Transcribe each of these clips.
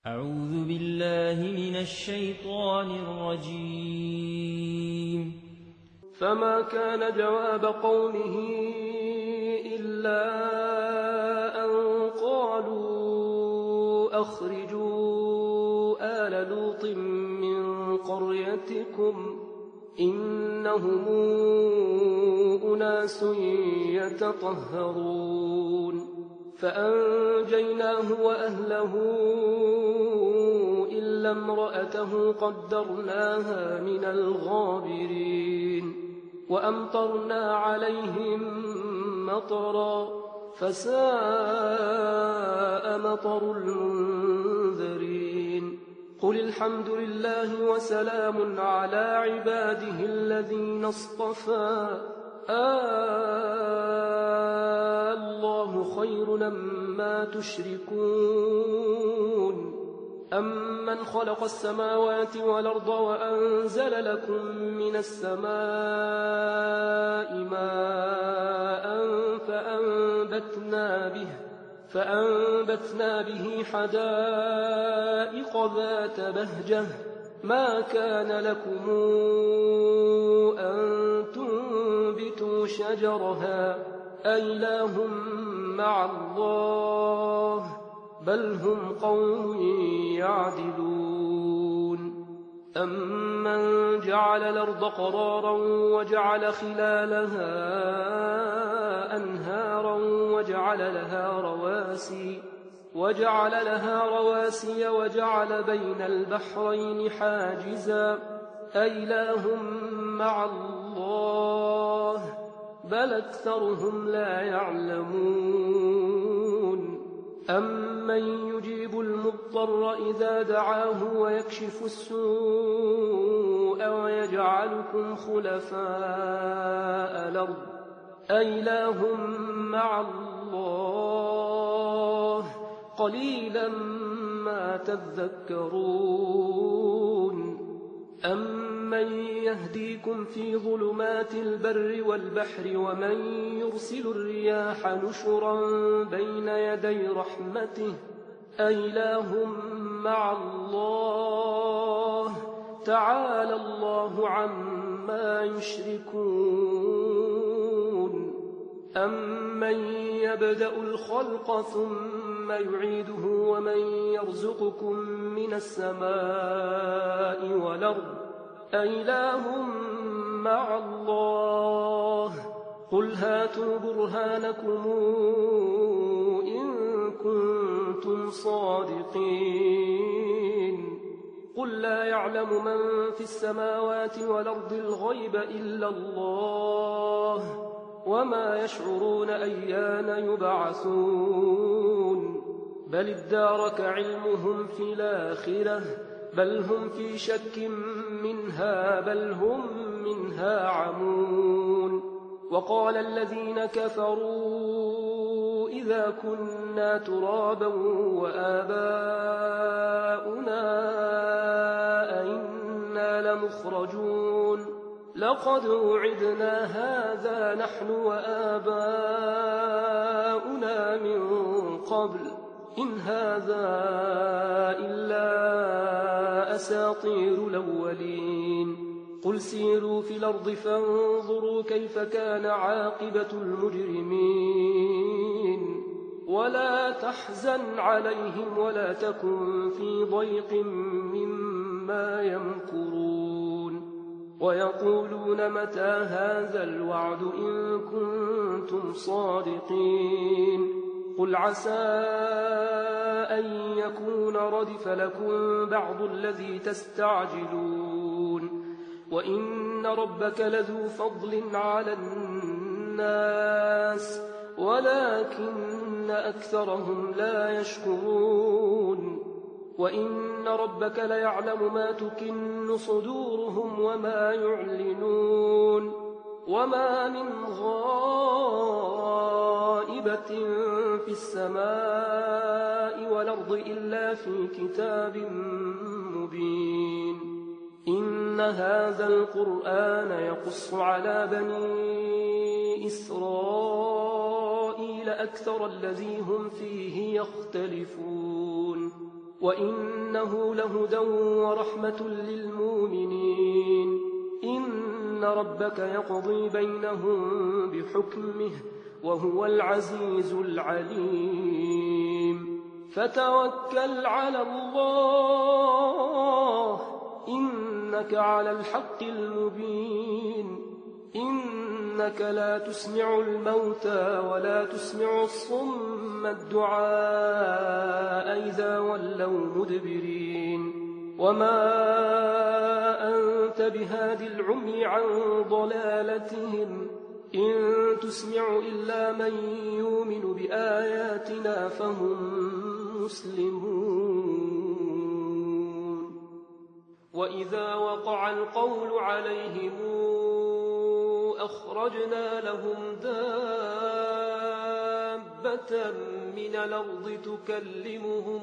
أعوذ بالله من الشيطان الرجيم. فما كان جواب قومه إلا أن قالوا أخرجوا آل لوط من قريتكم إنهم أناس يتطهرون فأنجيناه وأهله إلا امرأته قدرناها من الغابرين وأمطرنا عليهم مطرا فساء مطر المنذرين قل الحمد لله وسلام على عباده الذين اصطفى الله خير أما تشركون أمن خلق السماوات والأرض وأنزل لكم من السماء ماء فأنبتنا به حدائق ذات بهجة ما كان لكم أن تنبتوا شجرها أإله مع الله بل هم قوم يعدلون أمن جعل الأرض قرارا وجعل خلالها أنهارا وجعل لها رواسي وجعل بين البحرين حاجزا أإله مع الله بل أكثرهم لا يعلمون أمن يجيب المضطر إذا دعاه ويكشف السوء ويجعلكم خلفاء الأرض أإله مع الله قليلا ما تذكرون أمن يهديكم في ظلمات البر والبحر ومن يرسل الرياح نشرا بين يدي رحمته أإله مع الله تعالى الله عما يشركون أمن يبدأ الخلق ثم يعيده ومن يرزقكم من السماء والأرض أإله مع الله قل هاتوا برهانكم إن كنتم صادقين قل لا يعلم من في السماوات والأرض الغيب إلا الله وما يشعرون أيان يبعثون بل ادارك علمهم في الآخرة بل هم في شك منها بل هم منها عمون وقال الذين كفروا إذا كنا ترابا وآباؤنا أئنا لمخرجون لقد وعدنا هذا نحن وآباؤنا من قبل إن هذا إلا أساطير الأولين قل سيروا في الأرض فانظروا كيف كان عاقبة المجرمين ولا تحزن عليهم ولا تكن في ضيق مما يمكرون ويقولون متى هذا الوعد إن كنتم صادقين قل عسى أن يكون ردف لكم بعض الذي تستعجلون وإن ربك لذو فضل على الناس ولكن أكثرهم لا يشكرون وإن ربك ليعلم ما تكن صدورهم وما يعلنون وما من غائبة في السماء والأرض إلا في كتاب مبين إن هذا القرآن يقص على بني إسرائيل أكثر الذي هم فيه يختلفون وإنه لهدى ورحمة للمؤمنين. إن ربك يقضي بينهم بحكمه وهو العزيز العليم. فتوكل على الله إنك على الحق المبين. إنك لا تسمع الموتى ولا تسمع الصم الدعاء إذا ولوا مدبرين. وما أنت بهاد العمي عن ضلالتهم إن تسمع إلا من يؤمن بآياتنا فهم مسلمون. وإذا وقع القول عليهم أخرجنا لهم دابة من الأرض تكلمهم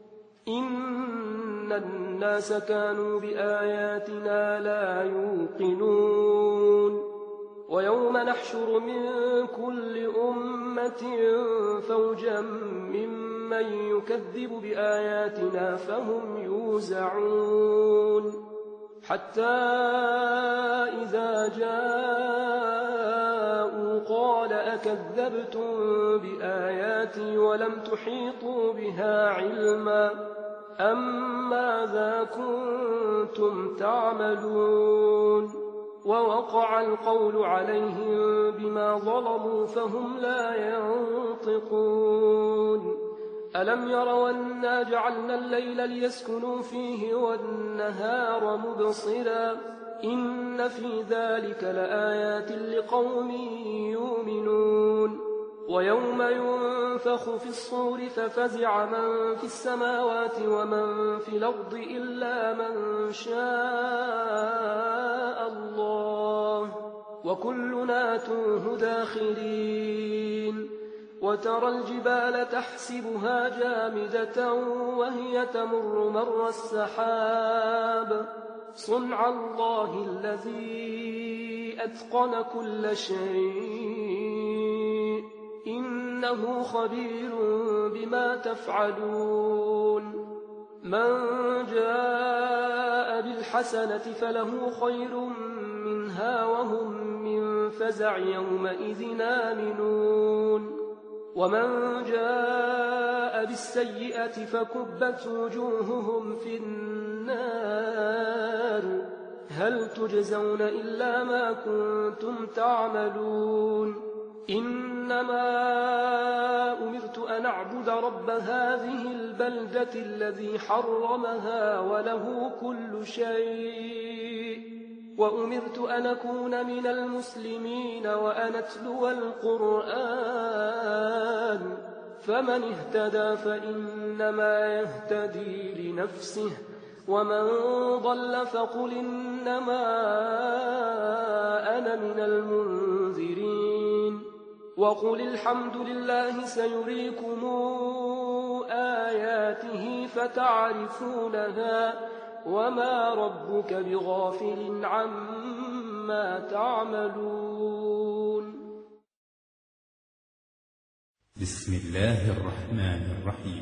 إن الناس كانوا بآياتنا لا يوقنون. ويوم نحشر من كل أمة فوجا ممن يكذب بآياتنا فهم يوزعون. حتى إذا جاءوا قال أكذبتم بآياتي ولم تحيطوا بها علما أم ماذا كنتم تعملون. ووقع القول عليهم بما ظلموا فهم لا ينطقون. ألم يروا أنا جعلنا الليل ليسكنوا فيه والنهار مبصرا إن في ذلك لآيات لقوم يؤمنون. ويوم ينفخ في الصور ففزع من في السماوات ومن في الأرض إلا من شاء الله وكلنا آتوه داخرين. وترى الجبال تحسبها جامدة وهي تمر مر السحاب صنع الله الذي أتقن كل شيء إنه خبير بما تفعلون. من جاء بالحسنة فله خير منها وهم من فزع يومئذ آمنون. ومن جاء بالسيئة فكبت وجوههم في النار هل تجزون إلا ما كنتم تعملون. إنما أمرت أن أعبد رب هذه البلدة الذي حرمها وله كل شيء وأمرت أن أكون من المسلمين وأن أتلو القرآن فمن اهتدى فإنما يهتدي لنفسه ومن ضل فقل إنما أنا من المنذرين. وقل الحمد لله سيريكم آياته فتعرفونها وما ربك بغافل عما تعملون. بسم الله الرحمن الرحيم.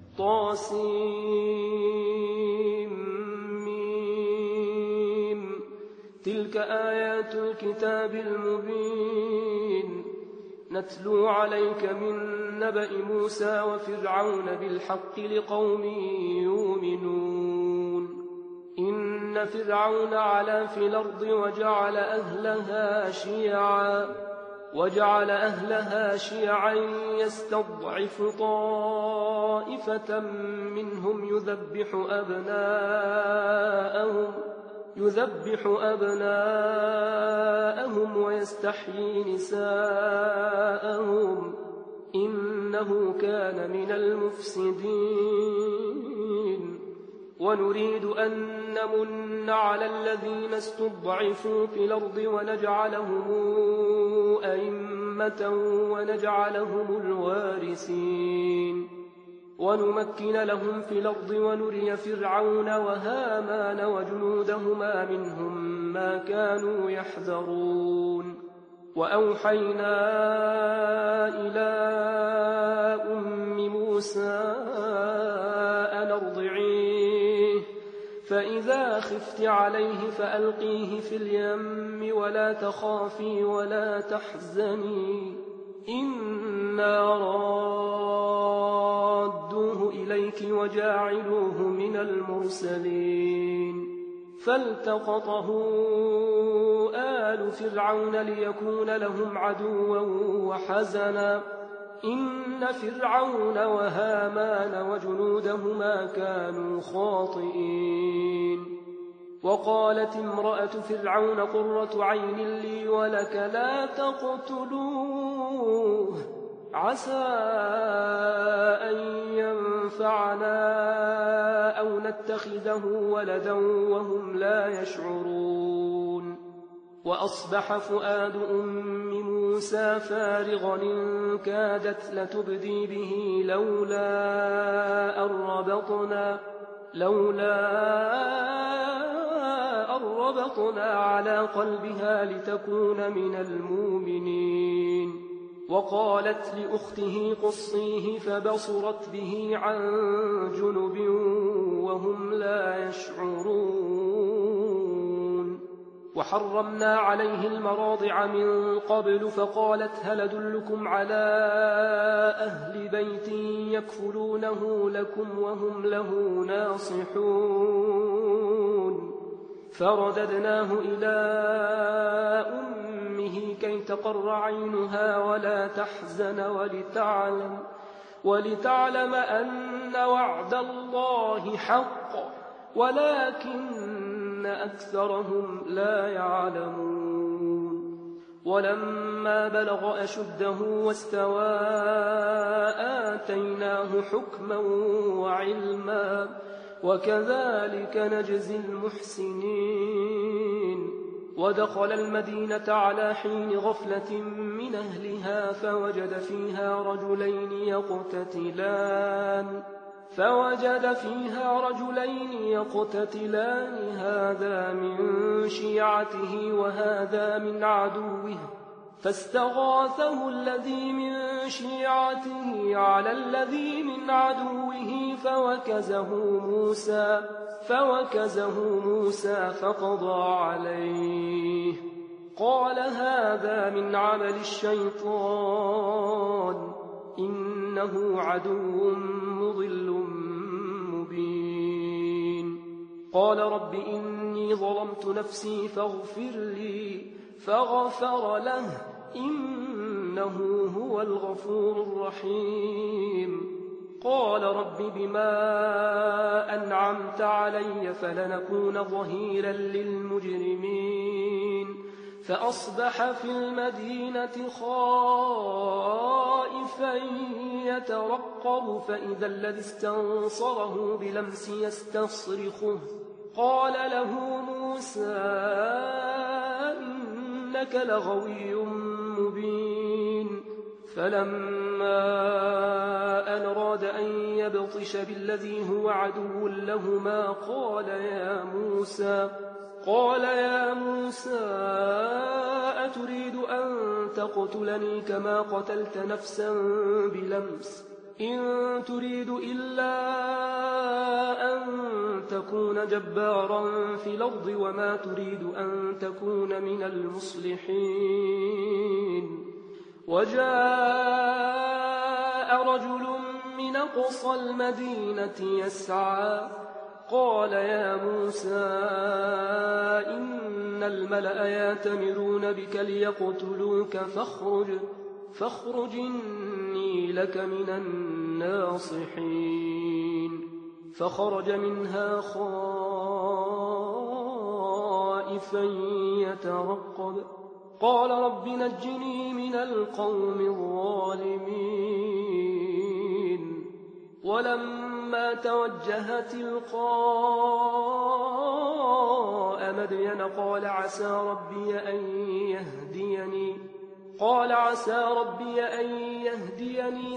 طاسيم تلك آيات الكتاب المبين نتلو عليك من نبأ موسى وفرعون بالحق لقوم يؤمنون. إن فرعون علا في الأرض وجعل أهلها شيعا يستضعف طائفة منهم يذبح أبناءهم ويستحيي نساءهم إنه كان من المفسدين. ونريد أن نمن على الذين استضعفوا في الأرض ونجعلهم أئمة ونجعلهم الوارثين ونمكن لهم في الأرض ونري فرعون وهامان وجنودهما منهم ما كانوا يحذرون. وأوحينا إلى أم موسى أن أرضعيه فإذا خفت عليه فألقيه في اليم ولا تخافي ولا تحزني إنا رادوه إليك وجاعلوه من المرسلين فالتقطه آل فرعون ليكون لهم عدوا وحزنا إن فرعون وهامان وجنودهما كانوا خاطئين وقالت امرأة فرعون قرة عين لي ولك لا تقتلوه عسى أن ينفعنا أو نتخذه ولدا وهم لا يشعرون وأصبح فؤاد أم موسى فارغا إن كادت لتبدي به لولا أن ربطنا على قلبها لتكون من المؤمنين وقالت لأخته قصيه فبصرت به عن جنب وهم لا يشعرون وحرمنا عليه المراضع من قبل فقالت هل أدلكم على أهل بيت يكفلونه لكم وهم له ناصحون فرددناه إلى أمه كي تقر عينها ولا تحزن ولتعلم أن وعد الله حق ولكن أكثرهم لا يعلمون ولما بلغ أشده واستوى آتيناه حكما وعلما وكذلك نجزي المحسنين ودخل المدينة على حين غفلة من أهلها فوجد فيها رجلين يقتتلان هذا من شيعته وهذا من عدوه فاستغاثه الذي من شيعته على الذي من عدوه فوكزه موسى فقضى عليه قال هذا من عمل الشيطان إنه عدو مضل مبين قال رب إني ظلمت نفسي فاغفر لي فغفر له إنه هو الغفور الرحيم قال رب بما أنعمت علي فلنكون ظهيرا للمجرمين فأصبح في المدينة خائفا يترقب فإذا الذي استنصره بلمس يستصرخه قال له موسى إنك لغوي مبين فلما أن أراد أن يبطش بالذي هو عدو لهما قال يا موسى أتريد أن تقتلني كما قتلت نفسا بلمس إن تريد إلا أن تكون جبارا في الأرض وما تريد أن تكون من المصلحين وجاء رجل من أقصى المدينة يسعى قال يا موسى إن الملأ يأتمرون بك ليقتلوك فاخرج إني لك من الناصحين فخرج منها خائفا يترقب قال رب نجني من القوم الظالمين ولما توجه تلقاء مدين قال عسى ربي أن يهديني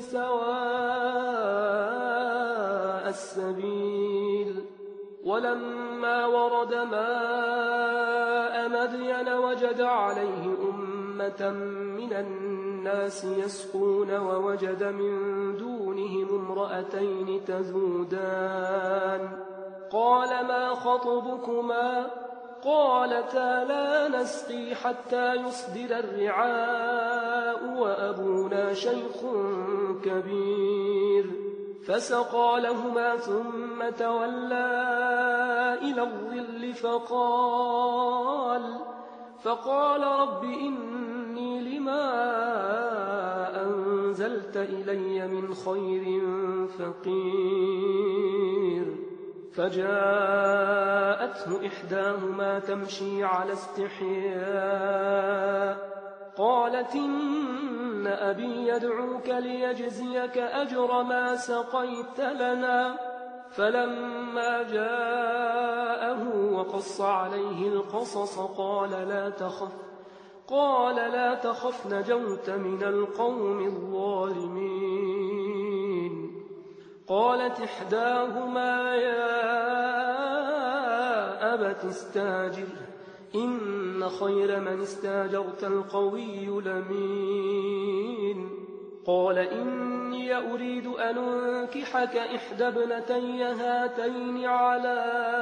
سواء السبيل ولما ورد ماء مدين وجد عليه أمة من الناس يسقون ووجد من دونهم امرأتين تذودان قال ما خطبكما قالتا لا نسقي حتى يصدر الرعاء وأبونا شيخ كبير فسقى لهما ثم تولى إلى الظل فقال رب إني لما أنزلت إلي من خير فقير فجاءته إحداهما تمشي على استحياء قالت إن أبي يدعوك ليجزيك أجر ما سقيت لنا فلما جاءه وقص عليه القصص قال لا تخف نجوت من القوم الظالمين قالت إحداهما يا أبت استاجره إن خير من استاجرت القوي الأمين قال إني أريد أن أنكحك إحدى ابنتي هاتين على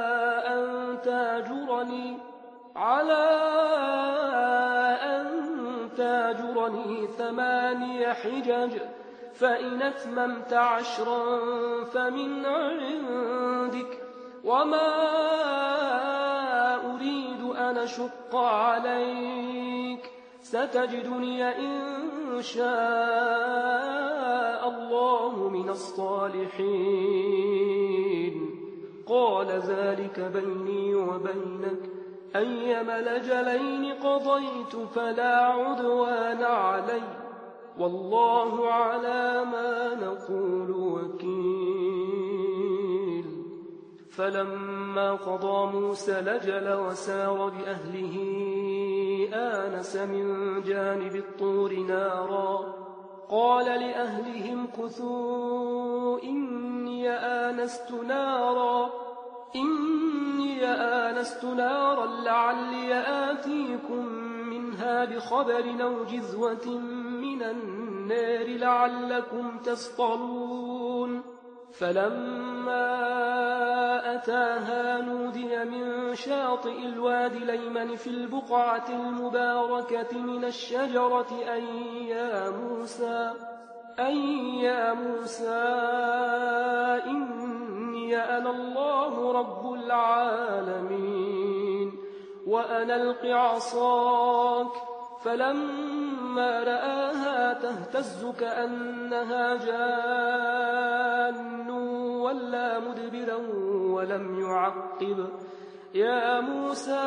أن تاجرني 8 حجج فإن أتممت 10 فمن عندك وما أريد أن أشق عليك ستجدني إن شاء الله من الصالحين قال ذلك بيني وبينك أيما الأجلين قضيت فلا عدوان علي والله على ما نقول وكيل فلما قضى موسى الأجل وسار بأهله آنس من جانب الطور نارا قال لأهلهم كثوا إني آنست نارا لعلي آتيكم منها بخبر أو جذوة من النار لعلكم تصطلون فلما أتاها نودي من شاطئ الوادي الأيمن في البقعة المباركة من الشجرة أن يا موسى إني أنا الله رب العالمين وأن ألق عصاك فلما رآها تهتز كأنها جان ولا مدبرا ولم يعقب يا موسى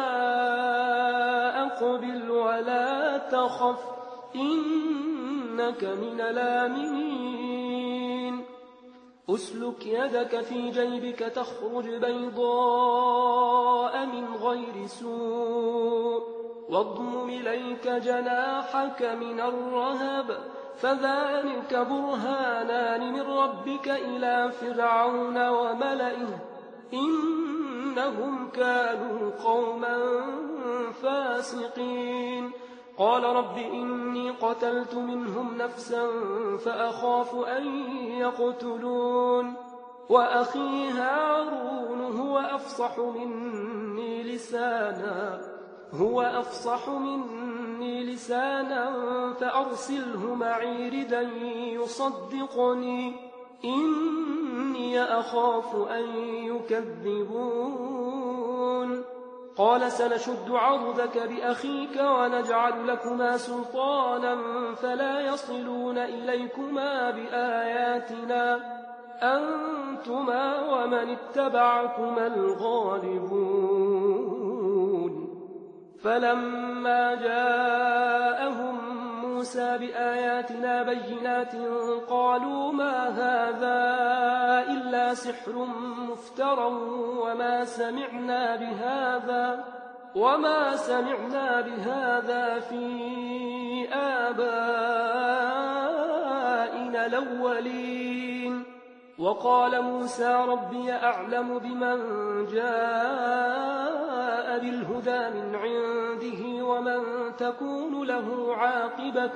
أقبل ولا تخف إنك من الآمنين أسلك يدك في جيبك تخرج بيضاء من غير سوء واضمم إليك جناحك من الرهب فذلك برهانان من ربك إلى فرعون وملئه إنهم كانوا قوما فاسقين قال رب إني قتلت منهم نفسا فأخاف أن يقتلون وأخي هارون هو أفصح مني لسانا فأرسله معي ردا يصدقني إني أخاف أن يكذبون قال سنشد عضدك بأخيك ونجعل لكما سلطانا فلا يصلون إليكما بآياتنا أنتما ومن اتبعكما الغالبون فلما جاءهم موسى بآياتنا بينات قالوا ما هذا إلا سحر مفترى وما سمعنا بهذا في آبائنا الأولين وقال موسى ربي أعلم بمن جاء بالهدى من عنده ومن تكون له عاقبة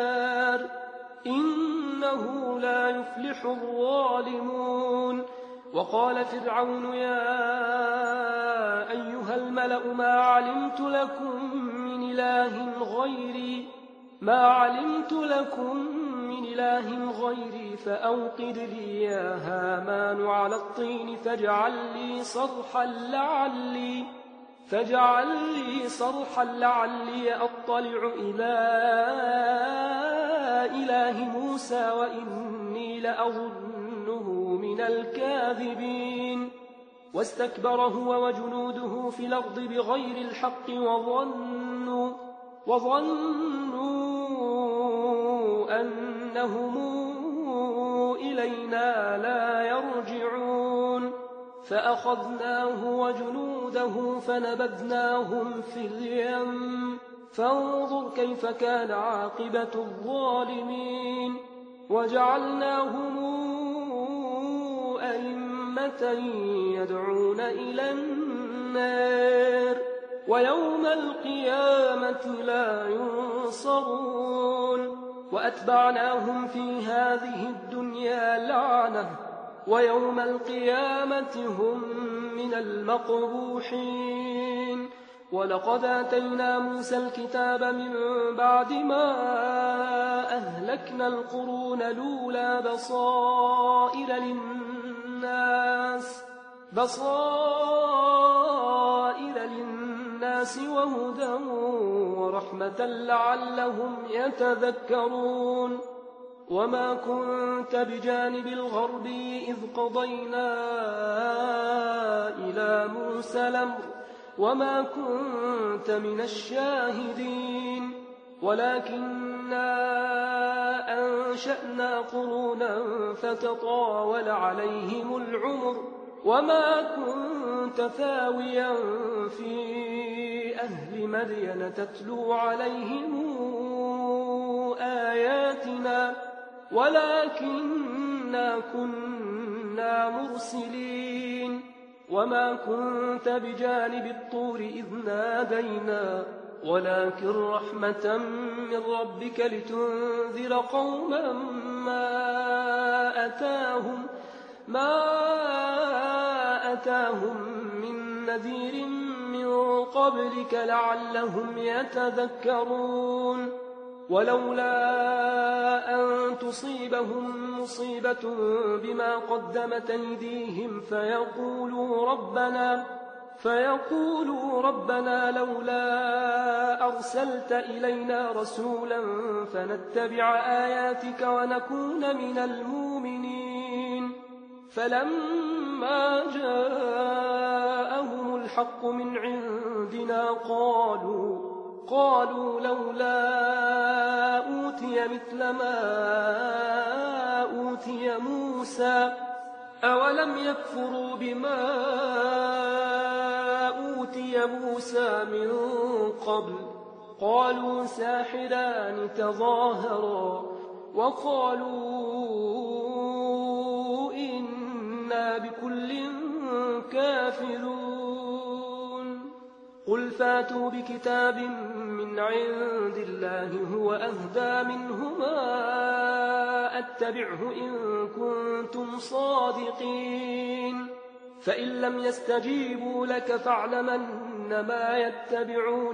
الدار إنه لا يفلح الظالمون وقال فرعون يا أيها الملأ ما علمت لكم من إله غيري فأوقد لي يا هامان على الطين فاجعل لي صرحا لعلي أطلع إلى إله موسى وإني لأظنه من الكاذبين واستكبر هو وجنوده في الأرض بغير الحق وظنوا أنهم إلينا لا يرجعون فأخذناه وجنوده فنبذناهم في اليم فانظر كيف كان عاقبة الظالمين وجعلناهم أئمة يدعون إلى النار ويوم القيامة لا ينصرون وأتبعناهم في هذه الدنيا لعنة ويوم القيامة هم من المقبوحين ولقد آتينا موسى الكتاب من بعد ما أهلكنا القرون الأولى بصائر للناس وهدى ورحمة لعلهم يتذكرون وما كنت بجانب الغرب إذ قضينا إلى موسى الأمر وما كنت من الشاهدين ولكننا أنشأنا قرونا فتطاول عليهم العمر وما كنت ثاويا في أهل مدين تتلو عليهم آياتنا ولكننا كنا مرسلين وما كنت بجانب الطور إذ نادينا ولكن رحمة من ربك لتنذر قوما ما أتاهم من نذير من قبلك لعلهم يتذكرون ولولا أن تصيبهم مصيبة بما قدمت أيديهم فيقولوا ربنا لولا أرسلت إلينا رسولا فنتبع آياتك ونكون من المؤمنين فلما جاءهم الحق من عندنا قالوا لولا أوتي مثل ما أوتي موسى أولم يكفروا بما أوتي موسى من قبل قالوا ساحران تظاهرا وقالوا إنا بكل كافرون قل فاتوا بكتاب من عند الله هو أهدى منهما أتبعه إن كنتم صادقين فإن لم يستجيبوا لك فاعلم أنما يتبعون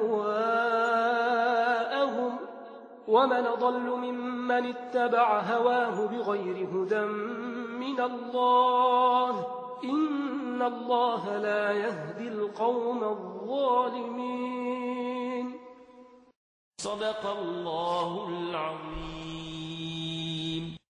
أهواءهم ومن ضل ممن اتبع هواه بغير هدى من الله إن الله لا يهدي القوم الظالمين صدق الله العظيم.